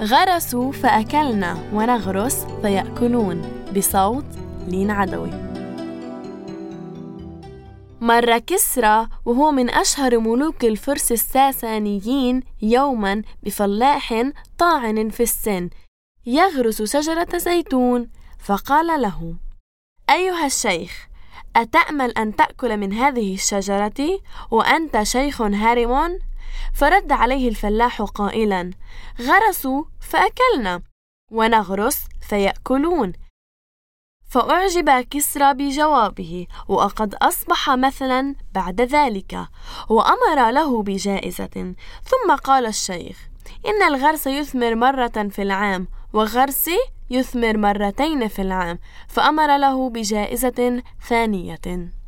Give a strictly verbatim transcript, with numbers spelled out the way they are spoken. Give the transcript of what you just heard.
غرسوا فأكلنا ونغرس فيأكلون بصوت لين عدوي. مر كسرى وهو من أشهر ملوك الفرس الساسانيين يوماً بفلاح طاعن في السن يغرس شجرة زيتون، فقال له: أيها الشيخ، أتأمل أن تأكل من هذه الشجرة وأنت شيخ هارم؟ فرد عليه الفلاح قائلاً: غرسوا فأكلنا ونغرس فيأكلون. فأعجب كسرى بجوابه، وقد أصبح مثلاً بعد ذلك، وأمر له بجائزة. ثم قال الشيخ: إن الغرس يثمر مرة في العام، وغرسي يثمر مرتين في العام، فأمر له بجائزة ثانية.